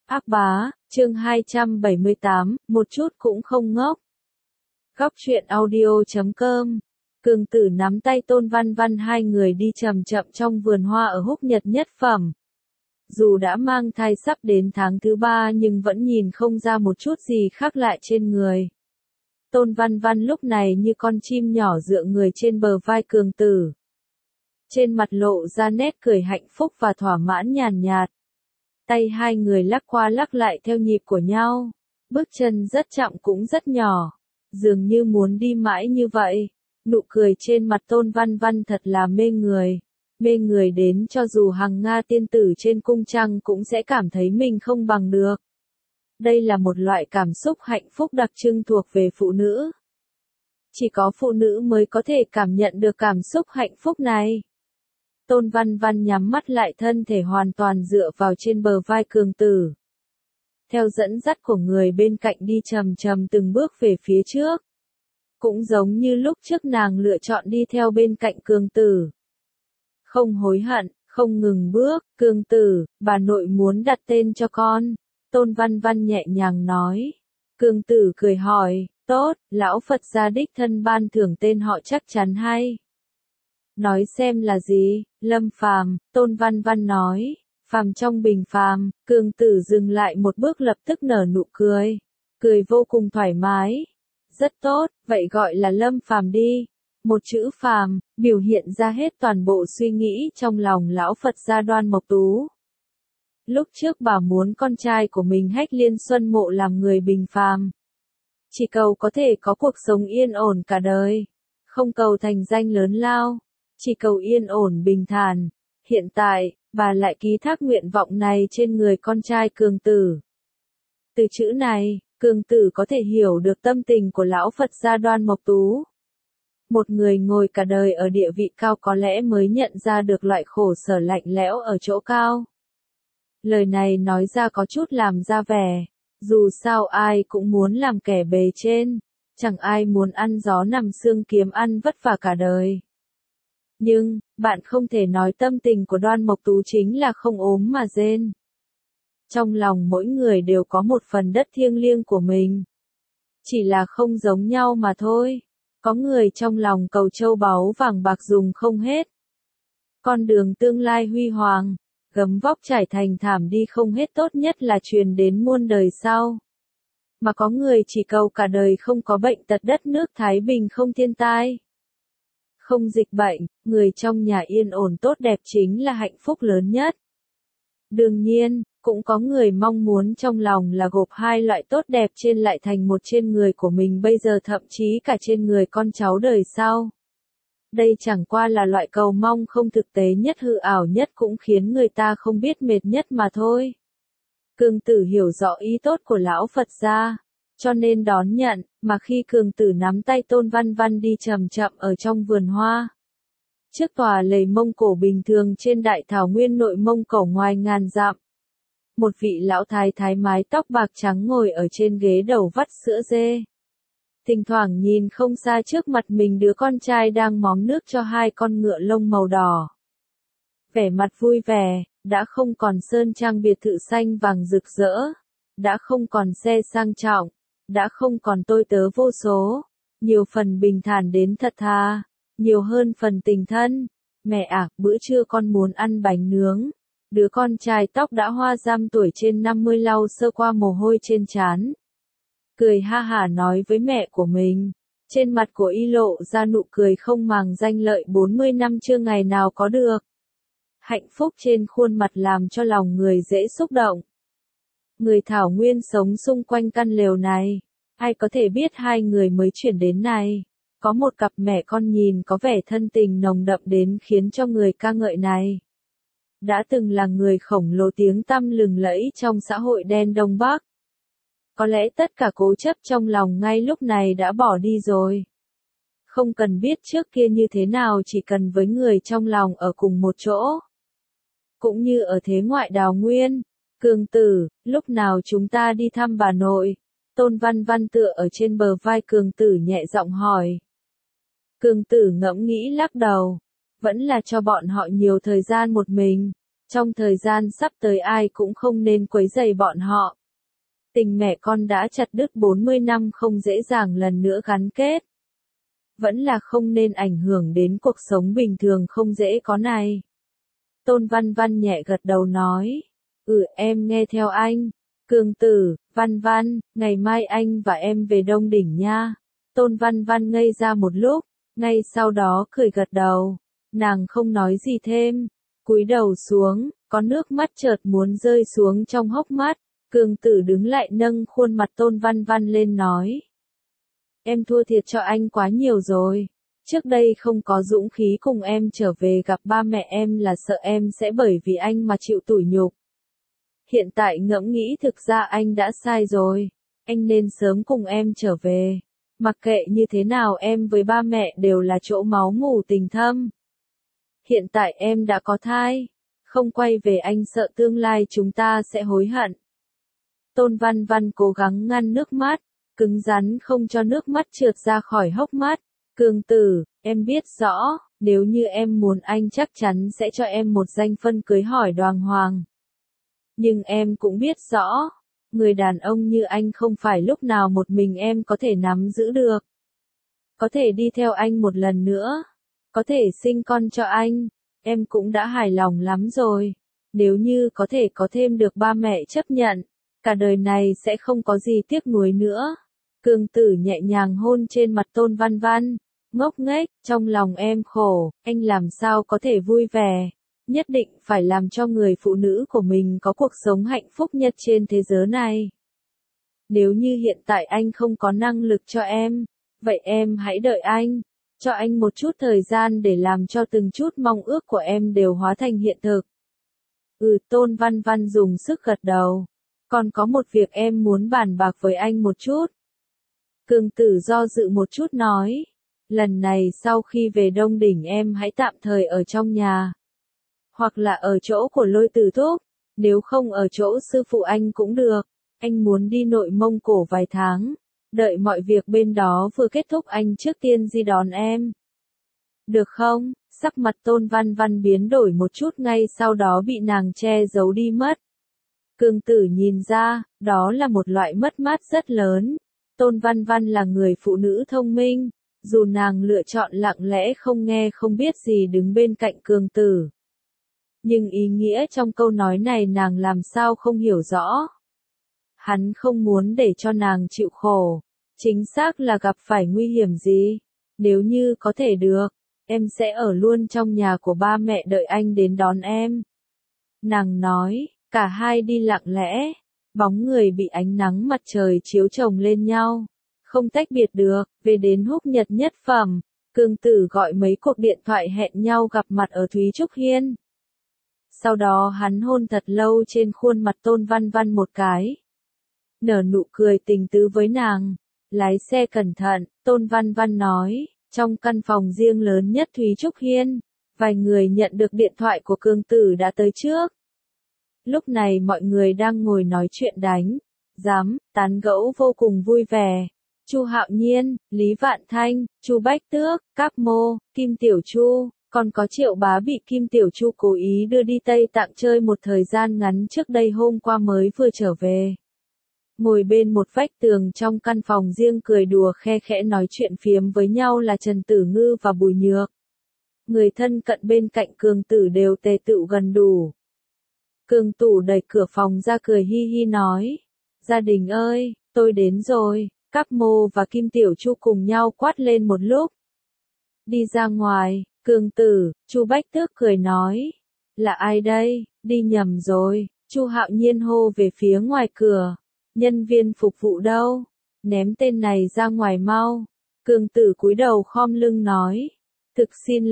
Ác bá, chương 278, một chút cũng không ngốc. Góc truyện audio.com. Cường Tử nắm tay Tôn Văn Văn, hai người đi chậm chậm trong vườn hoa ở Húc Nhật Nhất Phẩm. Dù đã mang thai sắp đến tháng thứ 3 nhưng vẫn nhìn không ra một chút gì khác lạ trên người. Tôn Văn Văn lúc này như con chim nhỏ dựa người trên bờ vai Cường Tử. Trên mặt lộ ra nét cười hạnh phúc và thỏa mãn nhàn nhạt. Tay hai người lắc qua lắc lại theo nhịp của nhau. Bước chân rất chậm cũng rất nhỏ. Dường như muốn đi mãi như vậy. Nụ cười trên mặt Tôn Văn Văn thật là mê người. Mê người đến cho dù hằng Nga tiên tử trên cung trăng cũng sẽ cảm thấy mình không bằng được. Đây là một loại cảm xúc hạnh phúc đặc trưng thuộc về phụ nữ. Chỉ có phụ nữ mới có thể cảm nhận được cảm xúc hạnh phúc này. Tôn Văn Văn nhắm mắt lại, thân thể hoàn toàn dựa vào trên bờ vai Cường Tử. Theo dẫn dắt của người bên cạnh đi chậm chậm từng bước về phía trước. Cũng giống như lúc trước nàng lựa chọn đi theo bên cạnh Cường Tử. Không hối hận, không ngừng bước. Cường Tử, bà nội muốn đặt tên cho con. Tôn Văn Văn nhẹ nhàng nói. Cường Tử cười hỏi, tốt, lão Phật gia đích thân ban thưởng tên họ chắc chắn hay. Nói xem là gì? Lâm Phàm, Tôn Văn Văn nói. Phàm trong bình phàm. Cường Tử dừng lại một bước lập tức nở nụ cười. Cười vô cùng thoải mái. Rất tốt, vậy gọi là Lâm Phàm đi. Một chữ phàm, biểu hiện ra hết toàn bộ suy nghĩ trong lòng lão Phật gia Đoan Mộc Tú. Lúc trước bà muốn con trai của mình Hách Liên Xuân Mộ làm người bình phàm. Chỉ cầu có thể có cuộc sống yên ổn cả đời. Không cầu thành danh lớn lao. Chỉ cầu yên ổn bình thản. Hiện tại, bà lại ký thác nguyện vọng này trên người con trai Cường Tử. Từ chữ này, Cường Tử có thể hiểu được tâm tình của lão Phật gia Đoan Mộc Tú. Một người ngồi cả đời ở địa vị cao có lẽ mới nhận ra được loại khổ sở lạnh lẽo ở chỗ cao. Lời này nói ra có chút làm ra vẻ. Dù sao ai cũng muốn làm kẻ bề trên. Chẳng ai muốn ăn gió nằm xương kiếm ăn vất vả cả đời. Nhưng, bạn không thể nói tâm tình của Đoan Mộc Tú chính là không ốm mà rên. Trong lòng mỗi người đều có một phần đất thiêng liêng của mình. Chỉ là không giống nhau mà thôi. Có người trong lòng cầu châu báu vàng bạc dùng không hết. Con đường tương lai huy hoàng, gấm vóc trải thành thảm đi không hết, tốt nhất là truyền đến muôn đời sau. Mà có người chỉ cầu cả đời không có bệnh tật, đất nước thái bình, không thiên tai. Không dịch bệnh, người trong nhà yên ổn tốt đẹp chính là hạnh phúc lớn nhất. Đương nhiên, cũng có người mong muốn trong lòng là gộp hai loại tốt đẹp trên lại thành một trên người của mình bây giờ, thậm chí cả trên người con cháu đời sau. Đây chẳng qua là loại cầu mong không thực tế nhất, hư ảo nhất, cũng khiến người ta không biết mệt nhất mà thôi. Cường Tử hiểu rõ ý tốt của lão Phật gia, cho nên đón nhận, mà khi Cường Tử nắm tay Tôn Văn Văn đi chậm chậm ở trong vườn hoa. Trước tòa lầy Mông Cổ bình thường trên đại thảo nguyên nội Mông Cổ ngoài ngàn dặm. Một vị lão thái thái mái tóc bạc trắng ngồi ở trên ghế đầu vắt sữa dê. Thỉnh thoảng nhìn không xa trước mặt mình đứa con trai đang móm nước cho hai con ngựa lông màu đỏ. Vẻ mặt vui vẻ, đã không còn sơn trang biệt thự xanh vàng rực rỡ. Đã không còn xe sang trọng. Đã không còn tôi tớ vô số. Nhiều phần bình thản đến thật thà. Nhiều hơn phần tình thân. Mẹ ạ, bữa trưa con muốn ăn bánh nướng. Đứa con trai tóc đã hoa răm tuổi trên 50 lau sơ qua mồ hôi trên trán. Cười ha hả nói với mẹ của mình. Trên mặt của y lộ ra nụ cười không màng danh lợi, 40 năm chưa ngày nào có được. Hạnh phúc trên khuôn mặt làm cho lòng người dễ xúc động. Người thảo nguyên sống xung quanh căn lều này. Ai có thể biết hai người mới chuyển đến này. Có một cặp mẹ con nhìn có vẻ thân tình nồng đậm đến khiến cho người ca ngợi này. Đã từng là người khổng lồ tiếng tăm lừng lẫy trong xã hội đen Đông Bắc. Có lẽ tất cả cố chấp trong lòng ngay lúc này đã bỏ đi rồi. Không cần biết trước kia như thế nào, chỉ cần với người trong lòng ở cùng một chỗ. Cũng như ở thế ngoại đào nguyên. Cường Tử, lúc nào chúng ta đi thăm bà nội? Tôn Văn Văn tựa ở trên bờ vai Cường Tử nhẹ giọng hỏi. Cường Tử ngẫm nghĩ lắc đầu. Vẫn là cho bọn họ nhiều thời gian một mình. Trong thời gian sắp tới ai cũng không nên quấy rầy bọn họ. Tình mẹ con đã chặt đứt 40 năm không dễ dàng lần nữa gắn kết. Vẫn là không nên ảnh hưởng đến cuộc sống bình thường không dễ có này. Tôn Văn Văn nhẹ gật đầu nói. Em nghe theo anh. Cường Tử, Văn Văn, ngày mai anh và em về Đông Đỉnh nha. Tôn Văn Văn ngây ra một lúc, ngay sau đó cười gật đầu. Nàng không nói gì thêm. Cúi đầu xuống, có nước mắt chợt muốn rơi xuống trong hốc mắt. Cường Tử đứng lại nâng khuôn mặt Tôn Văn Văn lên nói. Em thua thiệt cho anh quá nhiều rồi. Trước đây không có dũng khí cùng em trở về gặp ba mẹ em là sợ em sẽ bởi vì anh mà chịu tủi nhục. Hiện tại ngẫm nghĩ thực ra anh đã sai rồi. Anh nên sớm cùng em trở về. Mặc kệ như thế nào em với ba mẹ đều là chỗ máu mủ tình thâm. Hiện tại em đã có thai. Không quay về anh sợ tương lai chúng ta sẽ hối hận. Tôn Văn Văn cố gắng ngăn nước mắt, cứng rắn không cho nước mắt trượt ra khỏi hốc mắt. Cường Tử, em biết rõ, nếu như em muốn anh chắc chắn sẽ cho em một danh phân cưới hỏi đàng hoàng. Nhưng em cũng biết rõ, người đàn ông như anh không phải lúc nào một mình em có thể nắm giữ được. Có thể đi theo anh một lần nữa, có thể sinh con cho anh, em cũng đã hài lòng lắm rồi. Nếu như có thể có thêm được ba mẹ chấp nhận, cả đời này sẽ không có gì tiếc nuối nữa. Cường Tử nhẹ nhàng hôn trên mặt Tôn Văn Văn, ngốc nghếch, trong lòng em khổ, anh làm sao có thể vui vẻ. Nhất định phải làm cho người phụ nữ của mình có cuộc sống hạnh phúc nhất trên thế giới này. Nếu như hiện tại anh không có năng lực cho em, vậy em hãy đợi anh. Cho anh một chút thời gian để làm cho từng chút mong ước của em đều hóa thành hiện thực. Tôn Văn Văn dùng sức gật đầu. Còn có một việc em muốn bàn bạc với anh một chút. Cường Tử do dự một chút nói. Lần này sau khi về Đông Đỉnh em hãy tạm thời ở trong nhà. Hoặc là ở chỗ của Lôi Tử Thúc. Nếu không ở chỗ sư phụ anh cũng được. Anh muốn đi Nội Mông Cổ vài tháng. Đợi mọi việc bên đó vừa kết thúc anh trước tiên đi đón em. Được không? Sắc mặt Tôn Văn Văn biến đổi một chút ngay sau đó bị nàng che giấu đi mất. Cường Tử nhìn ra, đó là một loại mất mát rất lớn. Tôn Văn Văn là người phụ nữ thông minh, dù nàng lựa chọn lặng lẽ không nghe không biết gì đứng bên cạnh Cường Tử. Nhưng ý nghĩa trong câu nói này nàng làm sao không hiểu rõ. Hắn không muốn để cho nàng chịu khổ, chính xác là gặp phải nguy hiểm gì. Nếu như có thể được, em sẽ ở luôn trong nhà của ba mẹ đợi anh đến đón em. Nàng nói, cả hai đi lặng lẽ, bóng người bị ánh nắng mặt trời chiếu chồng lên nhau. Không tách biệt được, về đến Húc Nhật Nhất Phẩm, Cường Tử gọi mấy cuộc điện thoại hẹn nhau gặp mặt ở Thúy Trúc Hiên. Sau đó hắn hôn thật lâu trên khuôn mặt Tôn Văn Văn một cái. Nở nụ cười tình tứ với nàng. Lái xe cẩn thận, Tôn Văn Văn nói, trong căn phòng riêng lớn nhất Thúy Trúc Hiên, vài người nhận được điện thoại của Cường Tử đã tới trước. Lúc này mọi người đang ngồi nói chuyện đánh, tán gẫu vô cùng vui vẻ. Chu Hạo Nhiên, Lý Vạn Thanh, Chu Bách Tước, Cáp Mô, Kim Tiểu Chu, còn có Triệu Bá bị Kim Tiểu Chu cố ý đưa đi Tây Tạng chơi một thời gian ngắn trước đây hôm qua mới vừa trở về. Ngồi bên một vách tường trong căn phòng riêng cười đùa khe khẽ nói chuyện phiếm với nhau là Trần Tử Ngư và Bùi Nhược. Người thân cận bên cạnh Cường Tử đều tề tựu gần đủ. Cường Tử đẩy cửa phòng ra cười hi hi nói. Gia đình ơi, tôi đến rồi. Cáp Mô và Kim Tiểu Chu cùng nhau quát lên một lúc. Đi ra ngoài, Cường Tử, Chu Bách Tước cười nói. Là ai đây, đi nhầm rồi. Chu Hạo Nhiên hô về phía ngoài cửa. Nhân viên phục vụ đâu? Ném tên này ra ngoài mau. Cường Tử cúi đầu khom lưng nói. Thực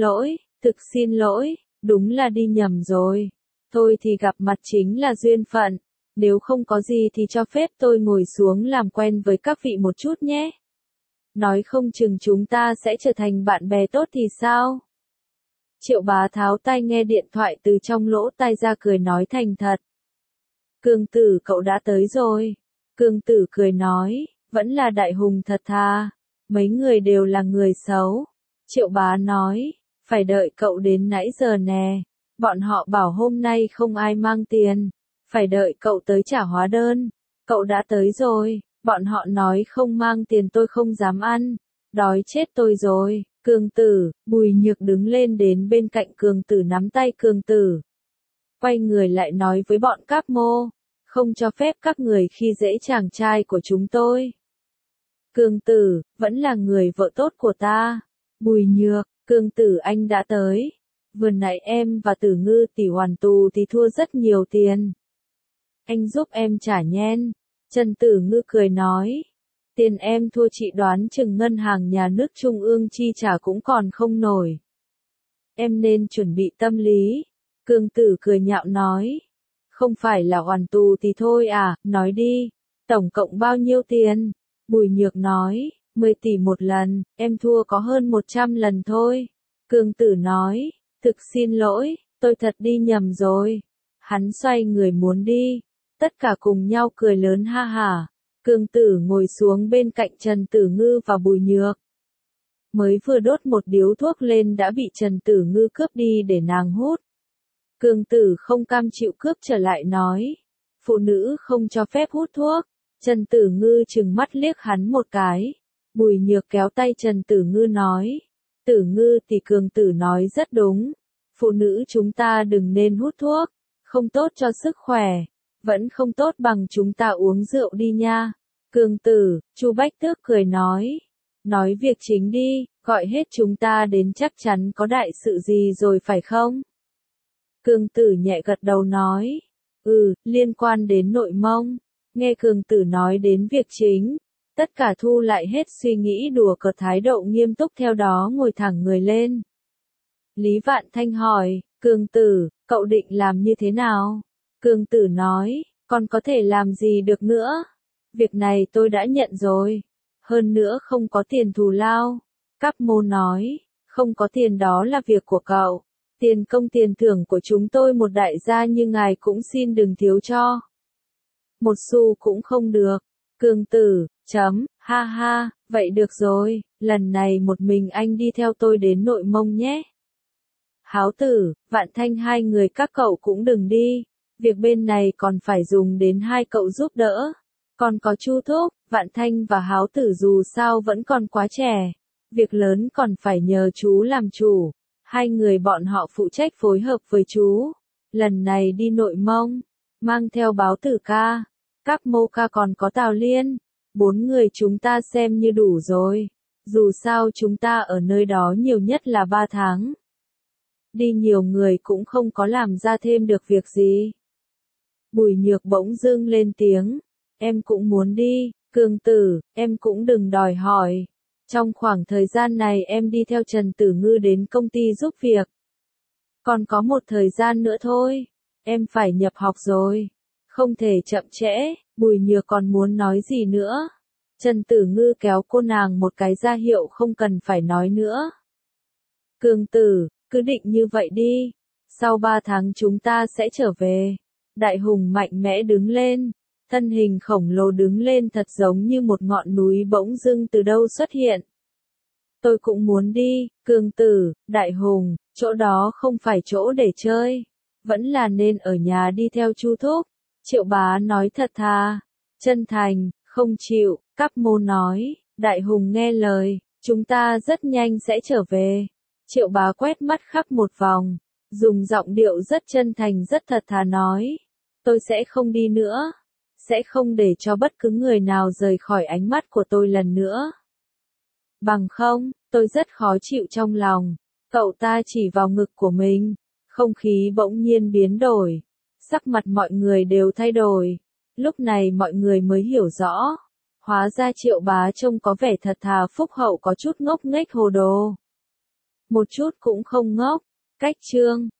xin lỗi, đúng là đi nhầm rồi. Thôi thì gặp mặt chính là duyên phận. Nếu không có gì thì cho phép tôi ngồi xuống làm quen với các vị một chút nhé. Nói không chừng chúng ta sẽ trở thành bạn bè tốt thì sao? Triệu Bá tháo tai nghe điện thoại từ trong lỗ tai ra cười nói thành thật. Cường Tử cậu đã tới rồi. Cường Tử cười nói, vẫn là đại hùng thật thà. Mấy người đều là người xấu. Triệu Bá nói, phải đợi cậu đến nãy giờ nè. Bọn họ bảo hôm nay không ai mang tiền, phải đợi cậu tới trả hóa đơn. Cậu đã tới rồi, bọn họ nói không mang tiền tôi không dám ăn, đói chết tôi rồi. Cường Tử, Bùi Nhược đứng lên đến bên cạnh Cường Tử nắm tay Cường Tử. Quay người lại nói với bọn các mô, không cho phép các người khi dễ chàng trai của chúng tôi. Cường Tử, vẫn là người vợ tốt của ta. Bùi Nhược, Cường Tử anh đã tới. Vừa nãy em và Tử Ngư tỷ hoàn tù thì thua rất nhiều tiền. Anh giúp em trả nhen. Trần Tử Ngư cười nói. Tiền em thua chị đoán chừng ngân hàng nhà nước trung ương chi trả cũng còn không nổi. Em nên chuẩn bị tâm lý. Cường Tử cười nhạo nói. Không phải là hoàn tù thì thôi à, nói đi. Tổng cộng bao nhiêu tiền? Bùi Nhược nói, 10 tỷ một lần, em thua có hơn 100 lần thôi. Cường Tử nói, thực xin lỗi, tôi thật đi nhầm rồi. Hắn xoay người muốn đi, tất cả cùng nhau cười lớn ha hả. Cường Tử ngồi xuống bên cạnh Trần Tử Ngư và Bùi Nhược. Mới vừa đốt một điếu thuốc lên đã bị Trần Tử Ngư cướp đi để nàng hút. Cường Tử không cam chịu cướp trở lại nói, phụ nữ không cho phép hút thuốc. Trần Tử Ngư trừng mắt liếc hắn một cái. Bùi Nhược kéo tay Trần Tử Ngư nói. Tử Ngư thì Cường Tử nói rất đúng. Phụ nữ chúng ta đừng nên hút thuốc. Không tốt cho sức khỏe. Vẫn không tốt bằng chúng ta uống rượu đi nha. Cường Tử, Chu Bách Tước cười nói. Nói việc chính đi, gọi hết chúng ta đến chắc chắn có đại sự gì rồi phải không? Cường Tử nhẹ gật đầu nói. Liên quan đến Nội Mông. Nghe Cường Tử nói đến việc chính, tất cả thu lại hết suy nghĩ đùa cợt thái độ nghiêm túc theo đó ngồi thẳng người lên. Lý Vạn Thanh hỏi, Cường Tử, cậu định làm như thế nào? Cường Tử nói, còn có thể làm gì được nữa? Việc này tôi đã nhận rồi. Hơn nữa không có tiền thù lao. Cáp Mô nói, không có tiền đó là việc của cậu. Tiền công tiền thưởng của chúng tôi một đại gia như ngài cũng xin đừng thiếu cho. Một xu cũng không được. Cường Tử, ha ha, vậy được rồi, lần này một mình anh đi theo tôi đến Nội Mông nhé. Háo Tử, Vạn Thanh hai người các cậu cũng đừng đi, việc bên này còn phải dùng đến hai cậu giúp đỡ. Còn có Chu Thúc, Vạn Thanh và Háo Tử dù sao vẫn còn quá trẻ, việc lớn còn phải nhờ chú làm chủ. Hai người bọn họ phụ trách phối hợp với chú. Lần này đi Nội Mông, mang theo Báo Tử ca, Cáp Mô ca còn có Tào Liên. 4 người chúng ta xem như đủ rồi. Dù sao chúng ta ở nơi đó nhiều nhất là 3 tháng. Đi nhiều người cũng không có làm ra thêm được việc gì. Bùi Nhược bỗng dưng lên tiếng. Em cũng muốn đi, Cường Tử, em cũng đừng đòi hỏi. Trong khoảng thời gian này em đi theo Trần Tử Ngư đến công ty giúp việc. Còn có một thời gian nữa thôi, em phải nhập học rồi. Không thể chậm trễ. Bùi Nhược còn muốn nói gì nữa. Trần Tử Ngư kéo cô nàng một cái ra hiệu không cần phải nói nữa. Cường Tử, cứ định như vậy đi. Sau 3 tháng chúng ta sẽ trở về. Đại Hùng mạnh mẽ đứng lên. Thân hình khổng lồ đứng lên thật giống như một ngọn núi bỗng dưng từ đâu xuất hiện. Tôi cũng muốn đi, Cường Tử, Đại Hùng, chỗ đó không phải chỗ để chơi. Vẫn là nên ở nhà đi theo Chu Thúc. Triệu Bá nói thật thà, chân thành, không chịu. Cáp Mô nói, Đại Hùng nghe lời, chúng ta rất nhanh sẽ trở về. Triệu Bá quét mắt khắp một vòng, dùng giọng điệu rất chân thành rất thật thà nói, tôi sẽ không đi nữa, sẽ không để cho bất cứ người nào rời khỏi ánh mắt của tôi lần nữa. Bằng không, tôi rất khó chịu trong lòng. Cậu ta chỉ vào ngực của mình, không khí bỗng nhiên biến đổi, sắc mặt mọi người đều thay đổi. Lúc này mọi người mới hiểu rõ, hóa ra Triệu Bá trông có vẻ thật thà phúc hậu có chút ngốc nghếch hồ đồ. Một chút cũng không ngốc. Cách chương